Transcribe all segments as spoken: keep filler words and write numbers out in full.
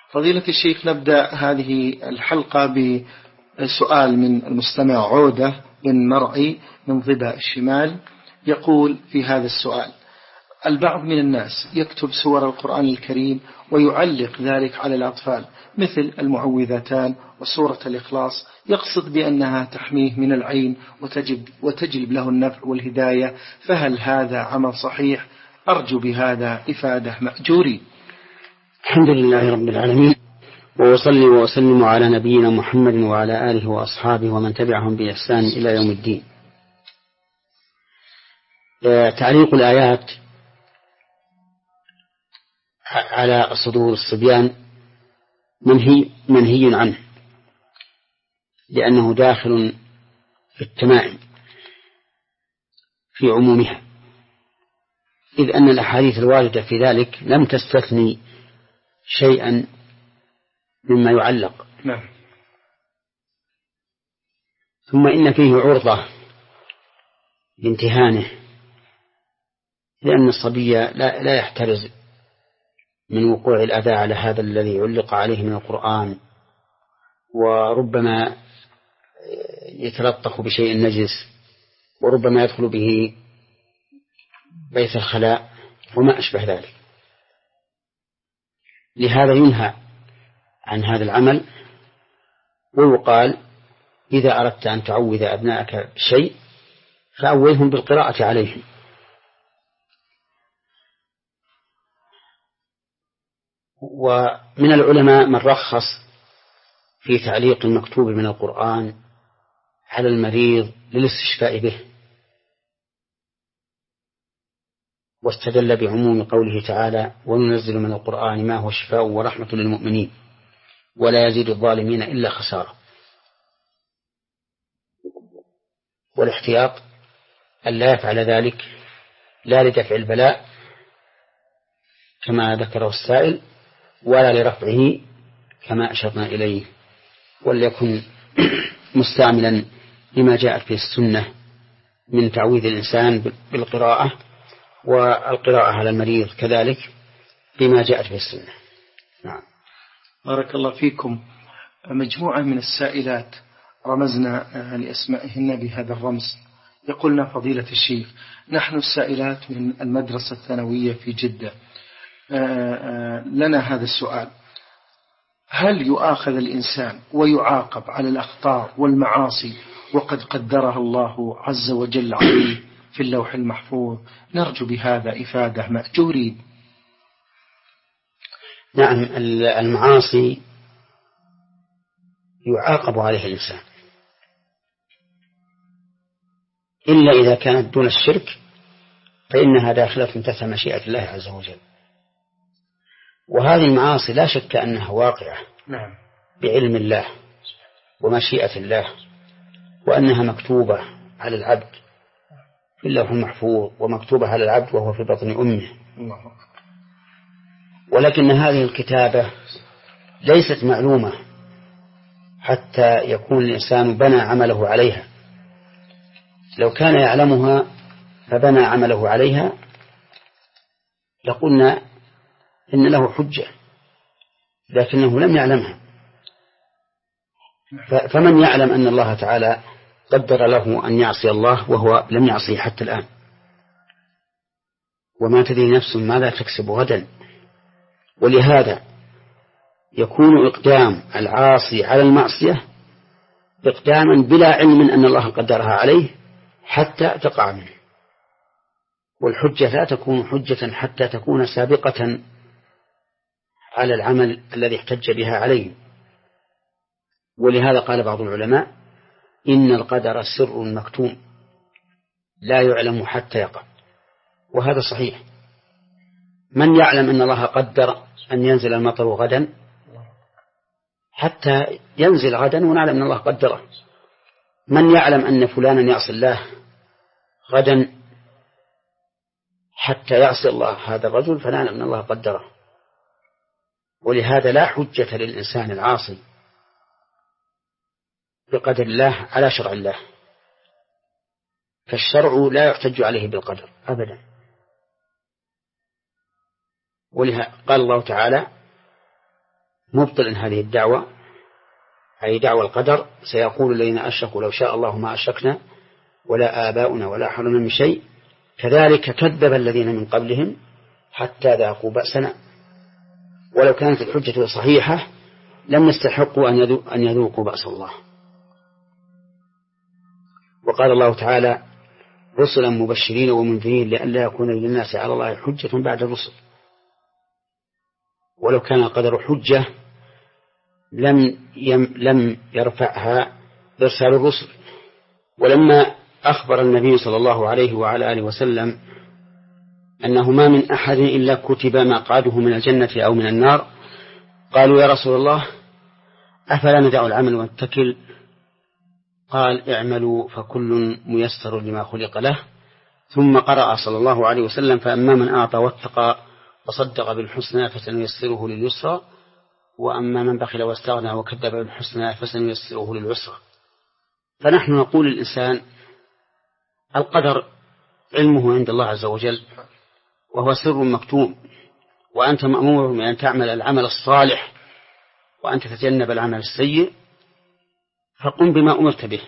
فضيلة الشيخ، نبدأ هذه الحلقة بسؤال من المستمع عودة بن مرعي من ضبا الشمال. يقول في هذا السؤال: البعض من الناس يكتب سور القرآن الكريم ويعلق ذلك على الأطفال مثل المعوذتان وسورة الإخلاص، يقصد بأنها تحميه من العين وتجب وتجلب له النفع والهداية، فهل هذا عمل صحيح؟ أرجو بهذا إفادة مأجوري. الحمد لله رب العالمين، وأصلي وأسلم على نبينا محمد وعلى آله وأصحابه ومن تبعهم بإحسان إلى يوم الدين. تعليق الآيات على صدور الصبيان منهي منهي عنه، لأنه داخل في التمائم في عمومها، إذ أن الأحاديث الواردة في ذلك لم تستثني شيئا مما يعلق. نعم. ثم إن فيه عرضة لامتهانه، لأن الصبي لا, لا يحترز من وقوع الأذى على هذا الذي علق عليه من القرآن، وربما يتلطخ بشيء نجس، وربما يدخل به بيت الخلاء وما أشبه ذلك. لهذا ينهى عن هذا العمل، ويقال: إذا أردت أن تعوذ أبنائك بشيء فأوذهم بالقراءة عليهم. ومن العلماء من رخص في تعليق المكتوب من القرآن على المريض للاستشفاء به، واستدل بعموم قوله تعالى: وننزل من القرآن ما هو شفاء ورحمة للمؤمنين ولا يزيد الظالمين إلا خسارة. والاحتياط أن لا يفعل ذلك، لا لدفع البلاء كما ذكره السائل، ولا لرفعه كما أشرنا إليه، وليكن مستعملا لما جاءت في السنة من تعويذ الإنسان بالقراءة، والقراءة على المريض كذلك بما جاءت في السنة. نعم. بارك الله فيكم. مجموعة من السائلات رمزنا لأسمائهن بهذا الرمز. يقولنا: فضيلة الشيخ، نحن السائلات من المدرسة الثانوية في جدة، لنا هذا السؤال: هل يؤاخذ الإنسان ويعاقب على الأخطاء والمعاصي وقد قدرها الله عز وجل عليه في اللوح المحفوظ؟ نرجو بهذا إفادة مأجورين. نعم، المعاصي يعاقب عليها الإنسان، إلا إذا كانت دون الشرك فإنها داخلة تحت مشيئة الله عز وجل. وهذه المعاصي لا شك أنها واقعة نعم. بعلم الله ومشيئة الله، وأنها مكتوبة على العبد في اللوح المحفوظ، ومكتوبة على العبد وهو في بطن أمه. ولكن هذه الكتابة ليست معلومة حتى يكون الإنسان بنى عمله عليها. لو كان يعلمها فبنى عمله عليها لقلنا إن له حجة، لكنه لم يعلمها. فمن يعلم أن الله تعالى قدر له أن يعصي الله وهو لم يعصيه حتى الآن؟ وما تدري نفس ماذا تكسب غدا. ولهذا يكون إقدام العاصي على المعصية إقداما بلا علم أن الله قدرها عليه حتى تقع منه. والحجة لا تكون حجة حتى تكون سابقة على العمل الذي احتج بها عليه. ولهذا قال بعض العلماء: إن القدر سر مكتوم لا يعلم حتى يقع. وهذا صحيح. من يعلم أن الله قدر أن ينزل المطر غدا حتى ينزل غدا ونعلم أن الله قدره؟ من يعلم أن فلانا يعصي الله غدا حتى يعصي الله هذا الرجل فنعلم أن الله قدره؟ ولهذا لا حجة للإنسان العاصي بقدر الله على شرع الله، فالشرع لا يحتج عليه بالقدر أبدا. ولهذا قال الله تعالى: مبطل هذه الدعوة، أي دعوة القدر. سيقول الذين أشركوا لو شاء الله ما أشركنا ولا آباؤنا ولا حرمنا من شيء كذلك كذب الذين من قبلهم حتى ذاقوا بأسنا. ولو كانت الحجة صحيحة لم يستحقوا أن يذوقوا بأس الله. وقال الله تعالى رسلا مبشرين ومنذرين لئلا يكون للناس على الله حجة بعد الرسل. ولو كان القدر حجة لم يم لم يرفعها إرسال الرسل. ولما أخبر النبي صلى الله عليه وعلى آله وسلم أنه ما من أحد إلا كتب مقعده من الجنة أو من النار قالوا يا رسول الله أفلا ندع العمل ونتكل؟ قال اعملوا فكل ميسر لما خلق له. ثم قرأ صلى الله عليه وسلم فأما من أعطى واتقى وصدق بالحسنى فسنيسره لليسرى وأما من بخل واستغنى وكذب بالحسنى فسنيسره للعسرى. فنحن نقول للإنسان القدر علمه عند الله عز وجل وهو سر مكتوم، وأنت مأمور بأن تعمل العمل الصالح وأن تتجنب العمل السيء، فقم بما أمرت به.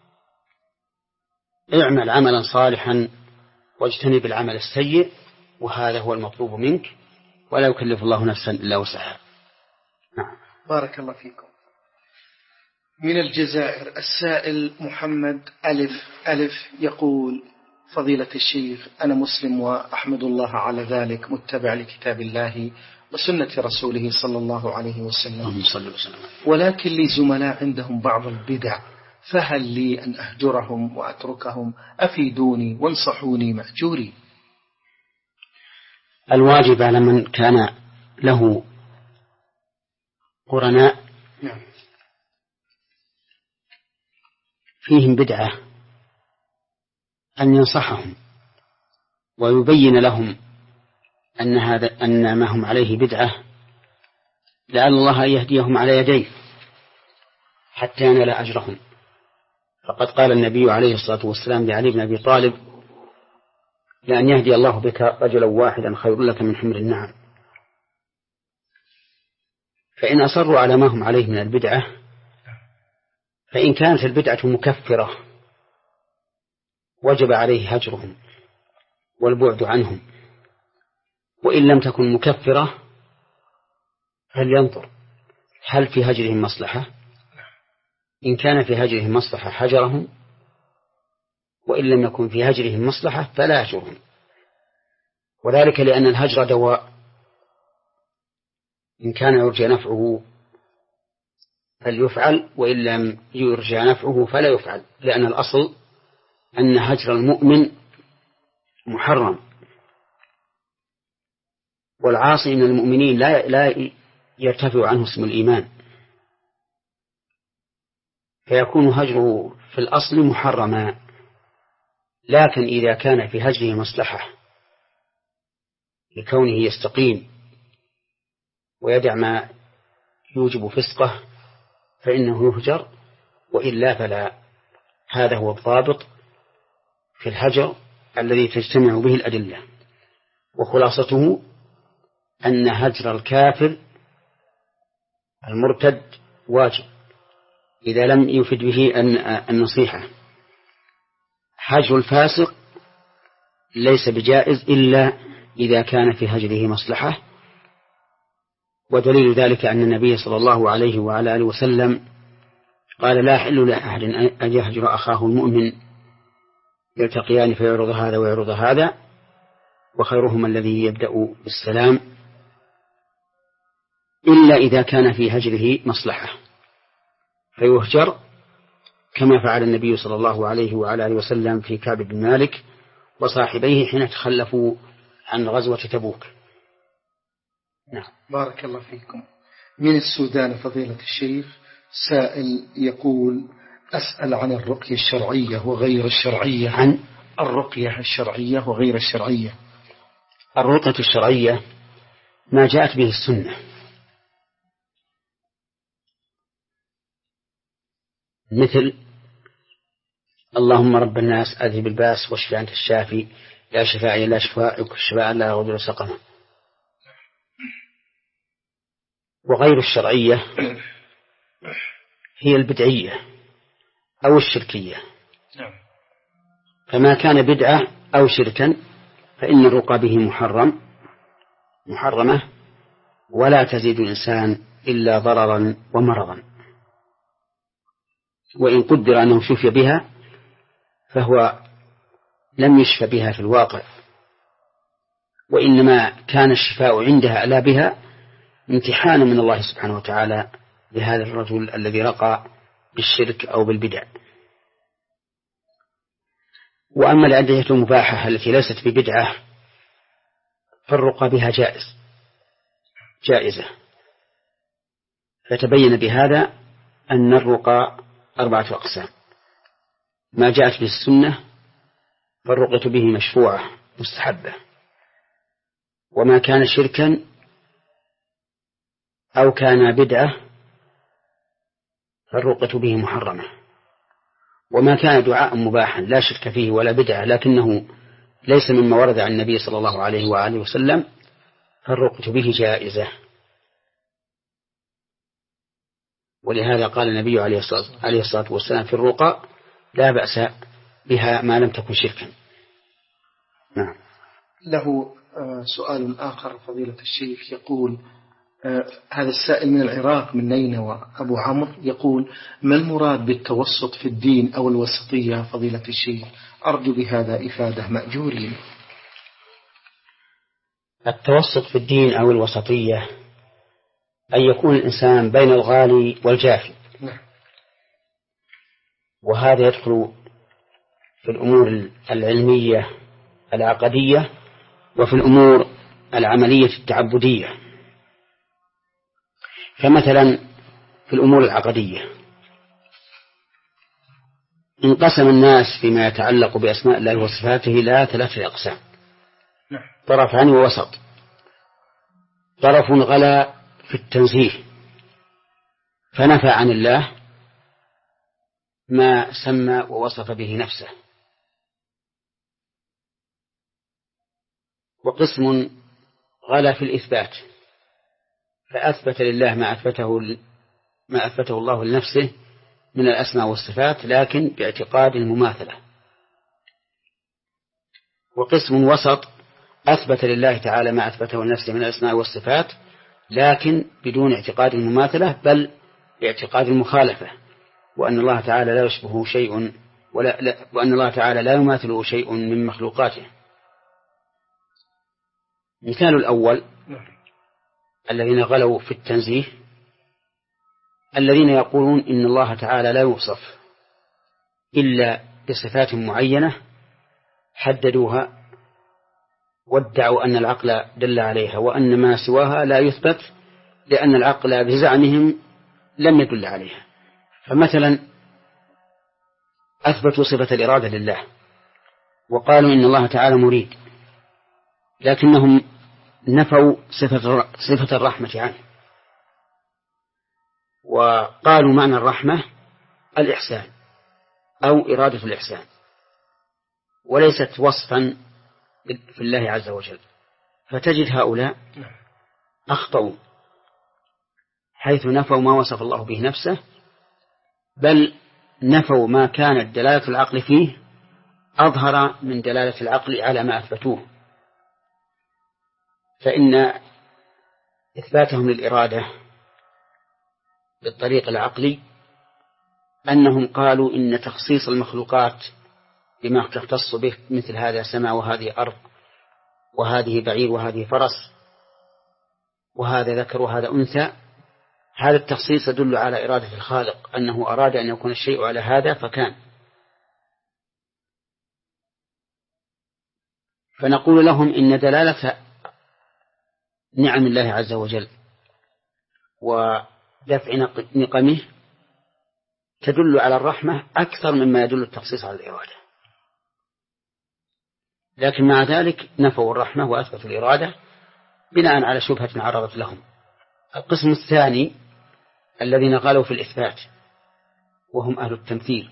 اعمل عملا صالحا واجتنب العمل السيء، وهذا هو المطلوب منك، ولا يكلف الله نفسا إلا وسعها. نعم. بارك الله فيكم. من الجزائر السائل محمد ألف ألف يقول فضيلة الشيخ أنا مسلم وأحمد الله على ذلك متبع لكتاب الله وسنة رسوله صلى الله عليه وسلم، ولكن لي زملاء عندهم بعض البدع، فهل لي أن أهجرهم وأتركهم؟ أفيدوني وانصحوني مأجوري. الواجب على من كان له قرناء فيهم بدعة أن ينصحهم ويبين لهم أن هذا أن ما هم عليه بدعة، لعل الله أن يهديهم على يديه حتى ينال أجرهم. فقد قال النبي عليه الصلاة والسلام لعلي بن أبي طالب لأن يهدي الله بك رجلا واحدا خير لك من حمر النعم. فإن أصروا على ما هم عليه من البدعة، فإن كانت البدعة مكفرة وجب عليه هجرهم والبعد عنهم، وإن لم تكن مكفرة فلينظر هل في هجرهم مصلحة. إن كان في هجرهم مصلحة هجرهم، وإن لم يكن في هجرهم مصلحة فلا هجرهم، وذلك لأن الهجر دواء، إن كان يرجى نفعه فليفعل، وإن لم يرجى نفعه فلا يفعل، لأن الأصل أن هجر المؤمن محرم، والعاصي من المؤمنين لا لا يرتفع عنه اسم الإيمان، فيكون هجره في الأصل محرما. لكن إذا كان في هجره مصلحة لكونه يستقيم ويدع ما يوجب فسقه فإنه يهجر، وإلا فلا. هذا هو الضابط في الهجر الذي تجتمع به الأدلة، وخلاصته أن هجر الكافر المرتد واجب إذا لم يفد به النصيحة. هجر الفاسق ليس بجائز إلا إذا كان في هجره مصلحة، ودليل ذلك أن النبي صلى الله عليه وعلى آله وسلم قال لا يحل لأحد أن يهجر أخاه المؤمن يلتقيان فيعرض هذا ويعرض هذا، وخيرهما الذي يبدأ بالسلام، إلا إذا كان في هجره مصلحة فيهجر، كما فعل النبي صلى الله عليه وعلى آله وسلم في كعب بن مالك وصاحبيه حين تخلفوا عن غزوة تبوك. نعم. بارك الله فيكم. من السودان فضيلة الشيخ سائل يقول أسأل عن الرقية الشرعية وغير الشرعية. عن الرقية الشرعية وغير الشرعية. الرقية الشرعية ما جاءت به السنة، مثل اللهم رب الناس أذهب الباس واشف أنت الشافي لا شفاء إلا شفاءك شفاء لا يغادر سقما. وغير الشرعية هي البدعية أو الشركية، فما كان بدعة أو شركا فإن الرقى به محرم محرمة ولا تزيد الإنسان إلا ضررا ومرضا، وإن قدر أنه شفي بها فهو لم يشفى بها في الواقع، وإنما كان الشفاء عندها لا بها امتحانا من الله سبحانه وتعالى لهذا الرجل الذي رقى بالشرك أو بالبدع. وأما الأدعية المباحة التي ليست ببدعة فالرقى بها جائز جائزة، فتبين بهذا أن الرقى أربعة أقسام: ما جاءت به السنة فالرقية به مشروعة مستحبة، وما كان شركا أو كان بدعة فالرقية به محرمة، وما كان دعاء مباحا لا شرك فيه ولا بدعة لكنه ليس مما ورد عن النبي صلى الله عليه وآله وسلم فالرقية به جائزة. ولهذا قال النبي عليه الصلاة والسلام في الرقى: لا بأس بها ما لم تكن شركا. نعم. له سؤال آخر فضيلة الشيخ، يقول هذا السائل من العراق من نينوى أبو عمرو، يقول: ما المراد بالتوسط في الدين أو الوسطية فضيلة الشيخ؟ أرجو بهذا إفادة مأجورين. التوسط في الدين أو الوسطية أن يكون الإنسان بين الغالي والجافي، وهذا يدخل في الأمور العلمية العقدية وفي الأمور العملية التعبدية. فمثلا في الأمور العقدية انقسم الناس فيما يتعلق بأسماء الله وصفاته إلى ثلاثة أقسام: طرفان ووسط. طرف غلا في التنزيه فنفى عن الله ما سمى ووصف به نفسه، وقسم غلا في الإثبات فأثبت لله ما أثبته ما أثبته الله لنفسه من الأسماء والصفات لكن باعتقاد المماثلة. وقسم وسط أثبت لله تعالى ما أثبته لنفسه من الأسماء والصفات لكن بدون اعتقاد المماثلة بل باعتقاد المخالفة، وأن الله تعالى لا يشبهه شيء ولا لا وأن الله تعالى لا يماثله شيء من مخلوقاته. مثال الأول الذين غلوا في التنزيه الذين يقولون إن الله تعالى لا يوصف إلا بصفات معينة حددوها وادعوا أن العقل دل عليها، وأن ما سواها لا يثبت لأن العقل بزعمهم لم يدل عليها. فمثلا أثبتوا صفة الإرادة لله وقالوا إن الله تعالى مريد، لكنهم نفوا صفة صفة الرحمة عنه، وقالوا معنى الرحمة الإحسان أو إرادة الإحسان وليست وصفا في الله عز وجل. فتجد هؤلاء أخطأوا حيث نفوا ما وصف الله به نفسه، بل نفوا ما كانت دلالة العقل فيه أظهر من دلالة العقل على ما أثبتوه. فإن إثباتهم للإرادة بالطريق العقلي أنهم قالوا إن تخصيص المخلوقات بما تختص به مثل هذا سماء وهذه أرض وهذه بعير وهذه فرس وهذا ذكر وهذا أنثى، هذا التخصيص يدل على إرادة الخالق أنه أراد أن يكون الشيء على هذا فكان. فنقول لهم إن دلالة نعم الله عز وجل ودفع نقمه تدل على الرحمة أكثر مما يدل التخصيص على الإرادة، لكن مع ذلك نفوا الرحمة وأثبتوا الإرادة بناء على شبهة عرضت لهم. القسم الثاني الذين قالوا في الإثبات وهم أهل التمثيل،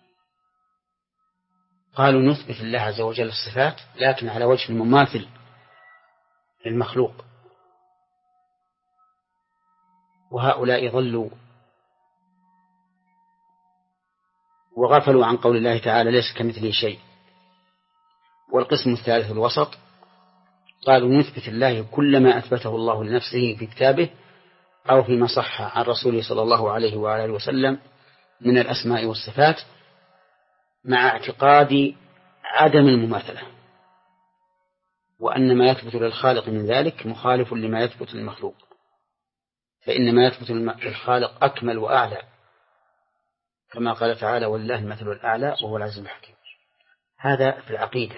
قالوا نثبت الله عز وجل الصفات لكن على وجه المماثل للمخلوق، وهؤلاء ضلوا وغفلوا عن قول الله تعالى ليس كمثله شيء. والقسم الثالث الوسط قالوا نثبت الله كل ما أثبته الله لنفسه في كتابه أو فيما صح عن رسوله صلى الله عليه وآله وسلم من الأسماء والصفات مع اعتقاد عدم المماثلة، وأن ما يثبت للخالق من ذلك مخالف لما يثبت للمخلوق، فإن ما يثبت للخالق أكمل وأعلى، كما قال تعالى ولله المثل الأعلى وهو العزيز الحكيم. هذا في العقيدة.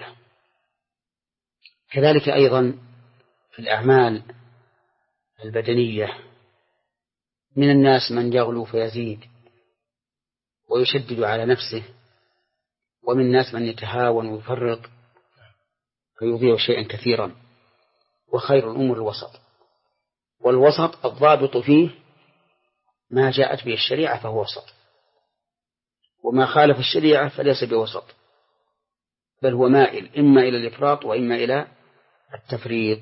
كذلك أيضا في الأعمال البدنية من الناس من يغلو فيزيد ويشدد على نفسه، ومن الناس من يتهاون ويفرط فيضيع شيئا كثيرا، وخير الأمور الوسط. والوسط الضابط فيه ما جاءت به الشريعة فهو وسط، وما خالف الشريعة فليس بوسط، بل هو مائل إما إلى الإفراط وإما إلى التفريط.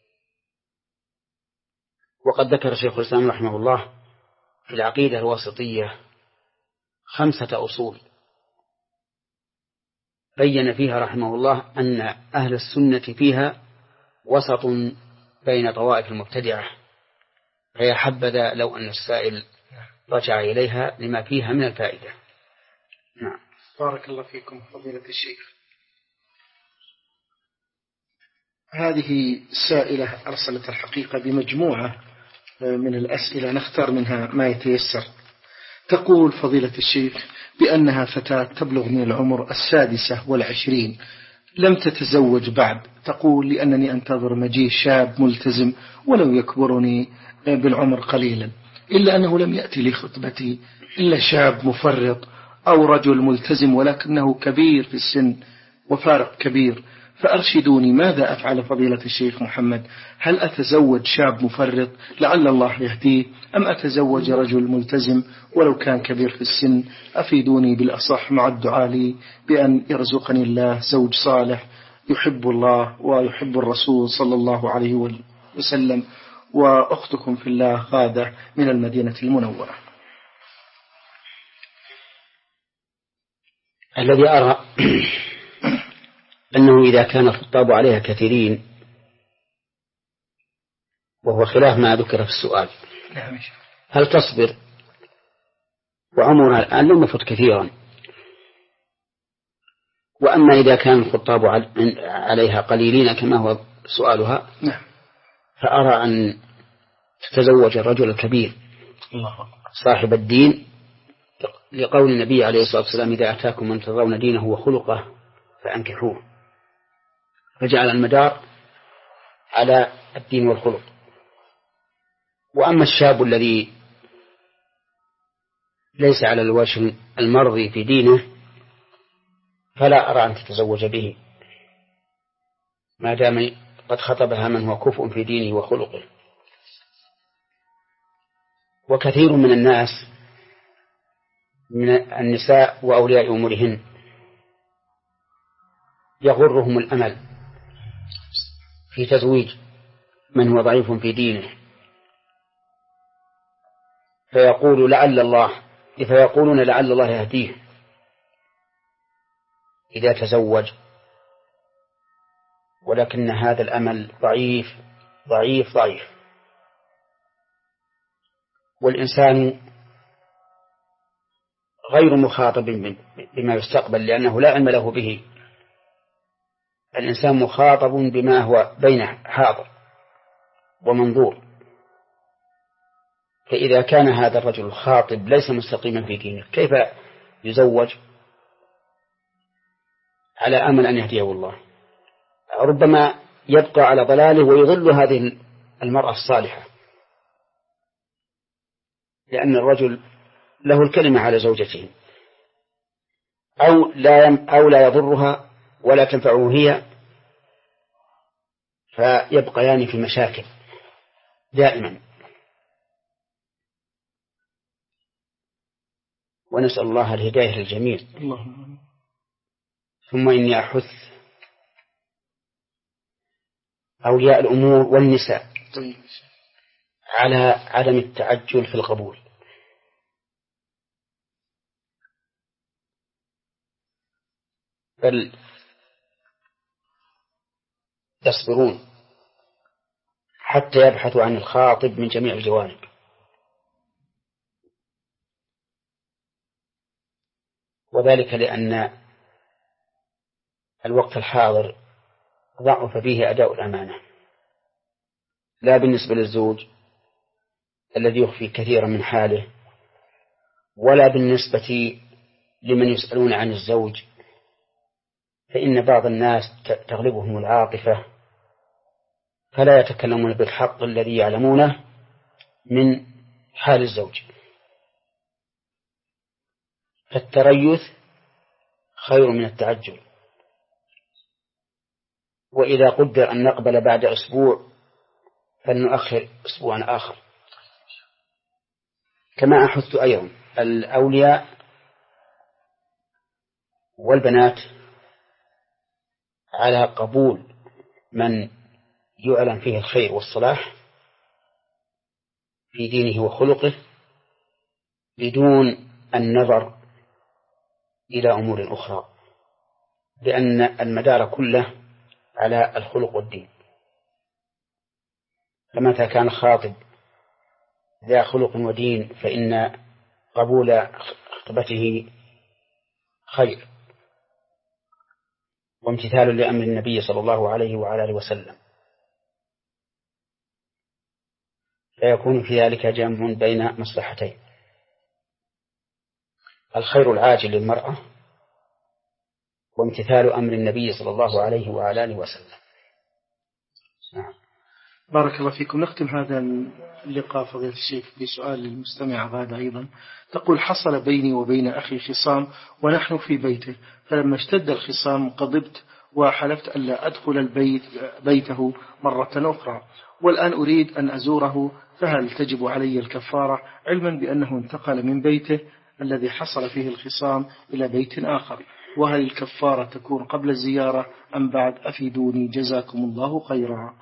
وقد ذكر شيخ الإسلام رحمه الله في العقيدة الواسطية خمسة أصول بين فيها رحمه الله أن أهل السنة فيها وسط بين طوائف المبتدعة، فيا حبذا لو أن السائل رجع إليها لما فيها من الفائدة. نعم. بارك الله فيكم فضيلة الشيخ. هذه السائلة أرسلت الحقيقة بمجموعة من الأسئلة نختار منها ما يتيسر. تقول فضيلة الشيخ بأنها فتاة تبلغ من العمر السادسة والعشرين، لم تتزوج بعد. تقول لأنني أنتظر مجيء شاب ملتزم ولو يكبرني بالعمر قليلا، إلا أنه لم يأتي لي خطبتي إلا شاب مفرط أو رجل ملتزم ولكنه كبير في السن وفارق كبير، فأرشدوني ماذا أفعل فضيلة الشيخ محمد؟ هل أتزوج شاب مفرط لعل الله يهديه، أم أتزوج رجل ملتزم ولو كان كبير في السن؟ أفيدوني بالأصح مع الدعاء لي بأن يرزقني الله زوج صالح يحب الله ويحب الرسول صلى الله عليه وسلم. وأختكم في الله غادة من المدينة المنورة. الذي أرى أنه إذا كان الخطاب عليها كثيرين، وهو خلاف ما ذكر في السؤال، هل تصبر؟ وعمرها الآن لم يفت كثيرا. وأما إذا كان الخطاب عليها قليلين كما هو سؤالها، فأرى أن تتزوج الرجل الكبير صاحب الدين، لقول النبي عليه الصلاة والسلام إذا أتاكم من ترضون دينه وخلقه فأنكحوه، فجعل المدار على الدين والخلق. وأما الشاب الذي ليس على الوجه المرضي في دينه فلا أرى أن تتزوج به ما دام قد خطبها من هو كفء في دينه وخلقه. وكثير من الناس من النساء وأولياء أمورهن يغرهم الأمل في تزويج من هو ضعيف في دينه، فيقول لعل الله فيقولون لعل الله يهديه إذا تزوج، ولكن هذا الأمل ضعيف ضعيف ضعيف. والإنسان غير مخاطب بما يستقبل لأنه لا علم له به، الإنسان مخاطب بما هو بين حاضر ومنظور. فإذا كان هذا الرجل الخاطب ليس مستقيما في دينه كيف يزوج على أمل أن يهديه الله؟ ربما يبقى على ضلاله ويضل هذه المرأة الصالحة، لأن الرجل له الكلمة على زوجته، أو لا أو لا يضرها ولا تنفعه هي، فيبقيان في مشاكل دائما. ونسأل الله الهداية للجميع. ثم إني أحث أولياء الأمور والنساء على عدم التعجل في القبول. بل يصبرون حتى يبحثوا عن الخاطب من جميع الجوانب. وذلك لأن الوقت الحاضر ضعف فيه أداء الأمانة، لا بالنسبة للزوج الذي يخفي كثيرا من حاله، ولا بالنسبة لمن يسألون عن الزوج، فإن بعض الناس تغلبهم العاطفة فلا يتكلمون بالحق الذي يعلمونه من حال الزوج. فالتريث خير من التعجل، وإذا قدر أن نقبل بعد أسبوع فلنؤخر أسبوعا آخر. كما أحث أيضا الأولياء والبنات على قبول من يعلن فيه الخير والصلاح في دينه وخلقه بدون النظر إلى أمور أخرى، لأن المدار كله على الخلق والدين. فمتى كان خاطب ذا خلق ودين فإن قبول خطبته خير وامتثال لأمر النبي صلى الله عليه وعلى آله وسلم، فيكون في ذلك جمع بين مصلحتين: الخير العاجل للمرأة وامتثال أمر النبي صلى الله عليه وعلى آله وسلم. نعم. بارك الله فيكم. نختم هذا اللقاء فضيلة الشيخ بسؤال للمستمع هذا أيضا. تقول: حصل بيني وبين أخي خصام ونحن في بيته، فلما اشتد الخصام غضبت وحلفت ألا أدخل البيت بيته مرة أخرى، والآن أريد أن أزوره، فهل تجب علي الكفارة علما بأنه انتقل من بيته الذي حصل فيه الخصام إلى بيت آخر؟ وهل الكفارة تكون قبل الزيارة أم بعد؟ أفيدوني جزاكم الله خيرا.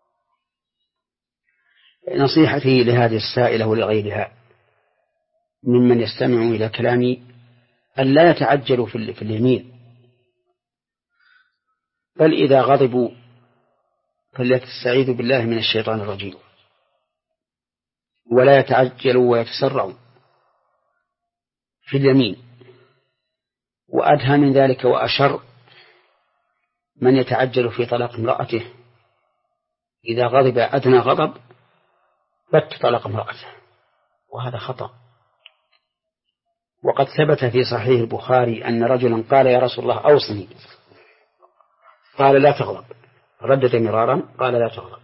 نصيحتي لهذه السائلة ولغيرها ممن يستمع إلى كلامي أن لا يتعجلوا في اليمين، بل إذا غضبوا فليستعيذوا بالله من الشيطان الرجيم، ولا يتعجلوا ويتسرعوا في اليمين. وأدهى من ذلك وأشر من يتعجل في طلاق امرأته، إذا غضب أدنى غضب بت طلاق امرأته، وهذا خطأ. وقد ثبت في صحيح البخاري أن رجلا قال: يا رسول الله أوصني، قال: لا تغضب. ردد مرارا قال: لا تغضب.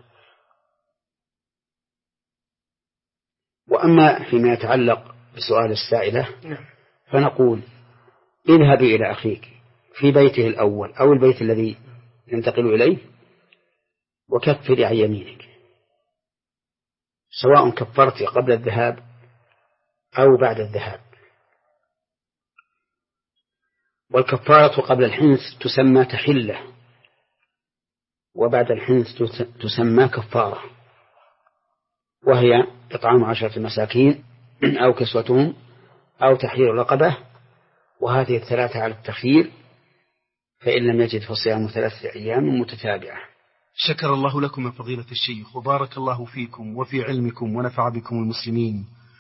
وأما فيما يتعلق بسؤال السائلة فنقول: اذهبي إلى أخيك في بيته الأول أو البيت الذي ينتقل إليه وكفري عن يمينك، سواء كفرت قبل الذهاب أو بعد الذهاب. والكفارة قبل الحنث تسمى تحلة، وبعد الحنث تسمى كفارة، وهي إطعام عشرة مساكين أو كسوتهم أو تحرير رقبة، وهذه الثلاثة على التخيير، فإن لم يجد فصيام ثلاثة أيام متتابعة. شكر الله لكم يا فضيلة الشيخ، وبارك الله فيكم وفي علمكم ونفع بكم المسلمين.